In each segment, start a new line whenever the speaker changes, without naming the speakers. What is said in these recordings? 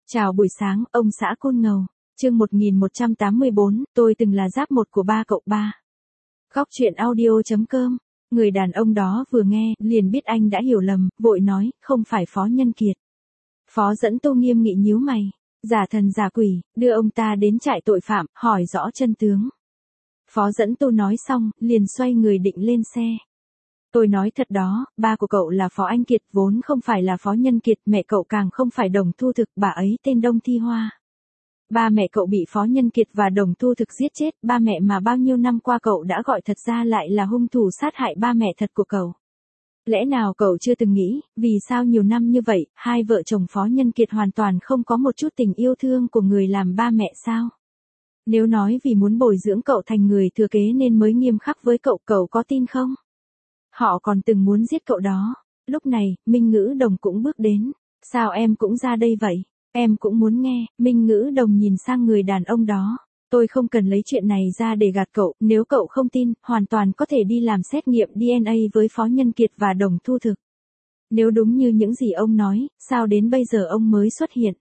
Chào buổi sáng, ông xã Côn Ngầu. Chương 1184, tôi từng là giáp một của ba cậu ba. Góc truyện audio.com. Người đàn ông đó vừa nghe, liền biết anh đã hiểu lầm, vội nói, không phải Phó Nhân Kiệt. Phó Dẫn Tu nghiêm nghị nhíu mày, giả thần giả quỷ, đưa ông ta đến trại tội phạm, hỏi rõ chân tướng. Phó Dẫn Tu nói xong, liền xoay người định lên xe. Tôi nói thật đó, ba của cậu là Phó Anh Kiệt, vốn không phải là Phó Nhân Kiệt, mẹ cậu càng không phải Đồng Thu Thực, bà ấy tên Đông Thi Hoa. Ba mẹ cậu bị Phó Nhân Kiệt và Đồng Thu Thực giết chết, ba mẹ mà bao nhiêu năm qua cậu đã gọi thật ra lại là hung thủ sát hại ba mẹ thật của cậu. Lẽ nào cậu chưa từng nghĩ, vì sao nhiều năm như vậy, hai vợ chồng Phó Nhân Kiệt hoàn toàn không có một chút tình yêu thương của người làm ba mẹ sao? Nếu nói vì muốn bồi dưỡng cậu thành người thừa kế nên mới nghiêm khắc với cậu, cậu có tin không? Họ còn từng muốn giết cậu đó. Lúc này, Minh Ngữ Đồng cũng bước đến. Sao em cũng ra đây vậy? Em cũng muốn nghe. Minh Ngữ Đồng nhìn sang người đàn ông đó. Tôi không cần lấy chuyện này ra để gạt cậu, nếu cậu không tin, hoàn toàn có thể đi làm xét nghiệm DNA với Phó Nhân Kiệt và Đồng Thu Thực. Nếu đúng như những gì ông nói, sao đến bây giờ ông mới xuất hiện?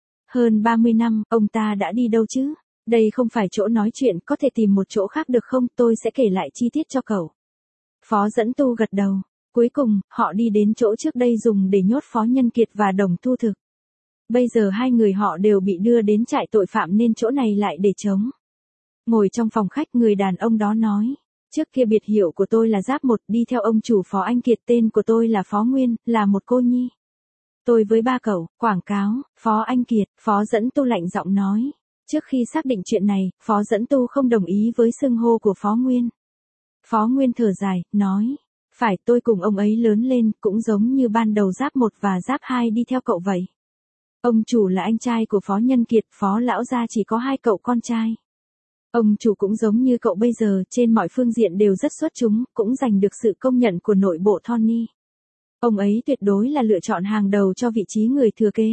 Hơn 30 năm, ông ta đã đi đâu chứ? Đây không phải chỗ nói chuyện, có thể tìm một chỗ khác được không? Tôi sẽ kể lại chi tiết cho cậu. Phó Dẫn Tu gật đầu. Cuối cùng, họ đi đến chỗ trước đây dùng để nhốt Phó Nhân Kiệt và Đồng Thu Thực. Bây giờ hai người họ đều bị đưa đến trại tội phạm nên chỗ này lại để trống. Ngồi trong phòng khách, người đàn ông đó nói. Trước kia biệt hiệu của tôi là Giáp Một, đi theo ông chủ Phó Anh Kiệt, tên của tôi là Phó Nguyên, là một cô nhi. Tôi với ba cậu, quảng cáo, Phó Anh Kiệt, Phó Dẫn Tu lạnh giọng nói. Trước khi xác định chuyện này, Phó Dẫn Tu không đồng ý với xưng hô của Phó Nguyên. Phó Nguyên thở dài, nói, phải, tôi cùng ông ấy lớn lên, cũng giống như ban đầu Giáp Một và Giáp Hai đi theo cậu vậy. Ông chủ là anh trai của Phó Nhân Kiệt, Phó lão gia chỉ có hai cậu con trai. Ông chủ cũng giống như cậu bây giờ, trên mọi phương diện đều rất xuất chúng, cũng giành được sự công nhận của nội bộ Tony. Ông ấy tuyệt đối là lựa chọn hàng đầu cho vị trí người thừa kế.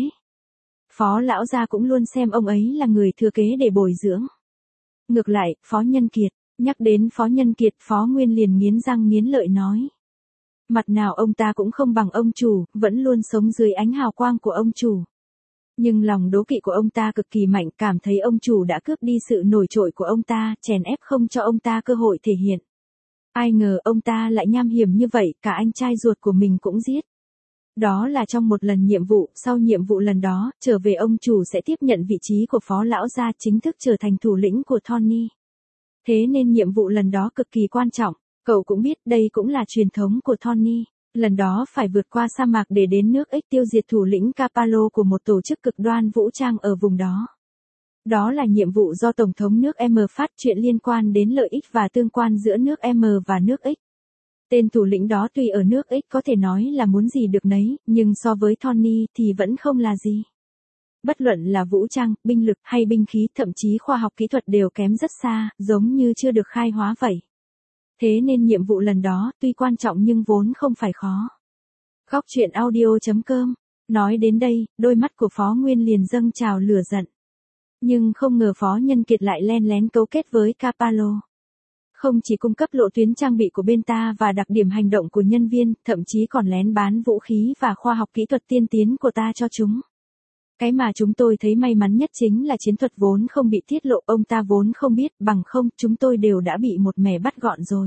Phó lão gia cũng luôn xem ông ấy là người thừa kế để bồi dưỡng. Ngược lại, Phó Nhân Kiệt. Nhắc đến Phó Nhân Kiệt, Phó Nguyên liền nghiến răng nghiến lợi nói. Mặt nào ông ta cũng không bằng ông chủ, vẫn luôn sống dưới ánh hào quang của ông chủ. Nhưng lòng đố kỵ của ông ta cực kỳ mạnh, cảm thấy ông chủ đã cướp đi sự nổi trội của ông ta, chèn ép không cho ông ta cơ hội thể hiện. Ai ngờ ông ta lại nham hiểm như vậy, cả anh trai ruột của mình cũng giết. Đó là trong một lần nhiệm vụ, sau nhiệm vụ lần đó, trở về ông chủ sẽ tiếp nhận vị trí của Phó lão gia, chính thức trở thành thủ lĩnh của Tony. Thế nên nhiệm vụ lần đó cực kỳ quan trọng, cậu cũng biết đây cũng là truyền thống của Tony. Lần đó phải vượt qua sa mạc để đến nước X tiêu diệt thủ lĩnh Capallo của một tổ chức cực đoan vũ trang ở vùng đó. Đó là nhiệm vụ do Tổng thống nước M phát, chuyện liên quan đến lợi ích và tương quan giữa nước M và nước X. Tên thủ lĩnh đó tuy ở nước X có thể nói là muốn gì được nấy, nhưng so với Tony thì vẫn không là gì. Bất luận là vũ trang, binh lực hay binh khí, thậm chí khoa học kỹ thuật đều kém rất xa, giống như chưa được khai hóa vậy. Thế nên nhiệm vụ lần đó, tuy quan trọng nhưng vốn không phải khó. Góc truyện audio.com. Nói đến đây, đôi mắt của Phó Nguyên liền dâng trào lửa giận. Nhưng không ngờ Phó Nhân Kiệt lại len lén cấu kết với Capallo. Không chỉ cung cấp lộ tuyến trang bị của bên ta và đặc điểm hành động của nhân viên, thậm chí còn lén bán vũ khí và khoa học kỹ thuật tiên tiến của ta cho chúng. Cái mà chúng tôi thấy may mắn nhất chính là chiến thuật vốn không bị tiết lộ, ông ta vốn không biết, bằng không, chúng tôi đều đã bị một mẻ bắt gọn rồi.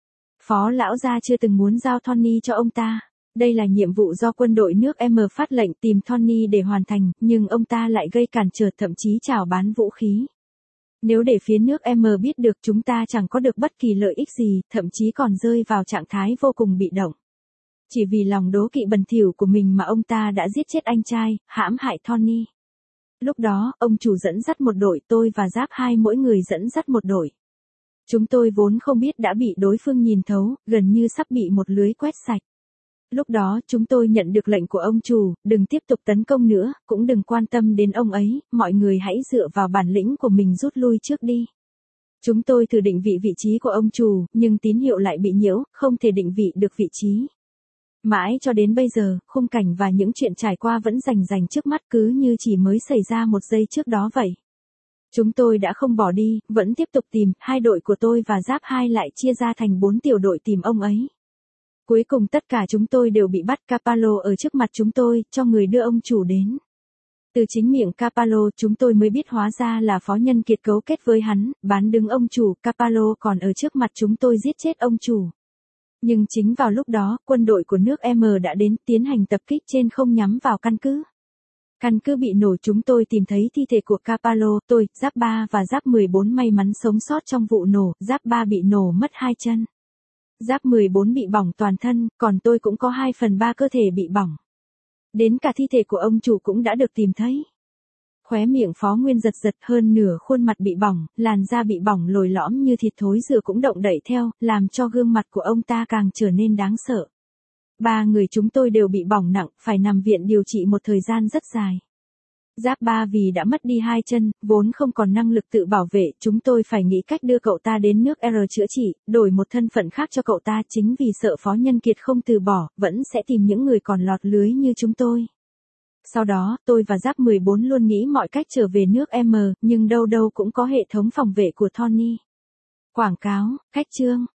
Phó lão gia chưa từng muốn giao Tony cho ông ta. Đây là nhiệm vụ do quân đội nước M phát lệnh tìm Tony để hoàn thành, nhưng ông ta lại gây cản trở, thậm chí chào bán vũ khí. Nếu để phía nước M biết được, chúng ta chẳng có được bất kỳ lợi ích gì, thậm chí còn rơi vào trạng thái vô cùng bị động. Chỉ vì lòng đố kỵ bẩn thỉu của mình mà ông ta đã giết chết anh trai, hãm hại Tony. Lúc đó, ông chủ dẫn dắt một đội, tôi và Giáp Hai mỗi người dẫn dắt một đội. Chúng tôi vốn không biết đã bị đối phương nhìn thấu, gần như sắp bị một lưới quét sạch. Lúc đó, chúng tôi nhận được lệnh của ông chủ, đừng tiếp tục tấn công nữa, cũng đừng quan tâm đến ông ấy, mọi người hãy dựa vào bản lĩnh của mình rút lui trước đi. Chúng tôi thử định vị vị trí của ông chủ, nhưng tín hiệu lại bị nhiễu, không thể định vị được vị trí. Mãi cho đến bây giờ, khung cảnh và những chuyện trải qua vẫn rành rành trước mắt, cứ như chỉ mới xảy ra một giây trước đó vậy. Chúng tôi đã không bỏ đi, vẫn tiếp tục tìm, hai đội của tôi và Giáp Hai lại chia ra thành 4 tiểu đội tìm ông ấy. Cuối cùng tất cả chúng tôi đều bị bắt, Capallo ở trước mặt chúng tôi, cho người đưa ông chủ đến. Từ chính miệng Capallo chúng tôi mới biết hóa ra là Phó Nhân Kiệt cấu kết với hắn, bán đứng ông chủ, Capallo còn ở trước mặt chúng tôi giết chết ông chủ. Nhưng chính vào lúc đó, quân đội của nước M đã đến tiến hành tập kích trên không nhắm vào căn cứ. Căn cứ bị nổ, chúng tôi tìm thấy thi thể của Capallo, tôi, Giáp 3 và Giáp 14 may mắn sống sót trong vụ nổ, Giáp 3 bị nổ mất 2 chân. Giáp 14 bị bỏng toàn thân, còn tôi cũng có 2/3 cơ thể bị bỏng. Đến cả thi thể của ông chủ cũng đã được tìm thấy. Khóe miệng Phó Nguyên giật giật, hơn nửa khuôn mặt bị bỏng, làn da bị bỏng lồi lõm như thịt thối rữa cũng động đậy theo, làm cho gương mặt của ông ta càng trở nên đáng sợ. 3 người chúng tôi đều bị bỏng nặng, phải nằm viện điều trị một thời gian rất dài. Giáp 3 vì đã mất đi 2 chân, vốn không còn năng lực tự bảo vệ, chúng tôi phải nghĩ cách đưa cậu ta đến nước R chữa trị, đổi một thân phận khác cho cậu ta, chính vì sợ Phó Nhân Kiệt không từ bỏ, vẫn sẽ tìm những người còn lọt lưới như chúng tôi. Sau đó, tôi và Giáp 14 luôn nghĩ mọi cách trở về nước M, nhưng đâu đâu cũng có hệ thống phòng vệ của Tony. Quảng cáo, khách chương.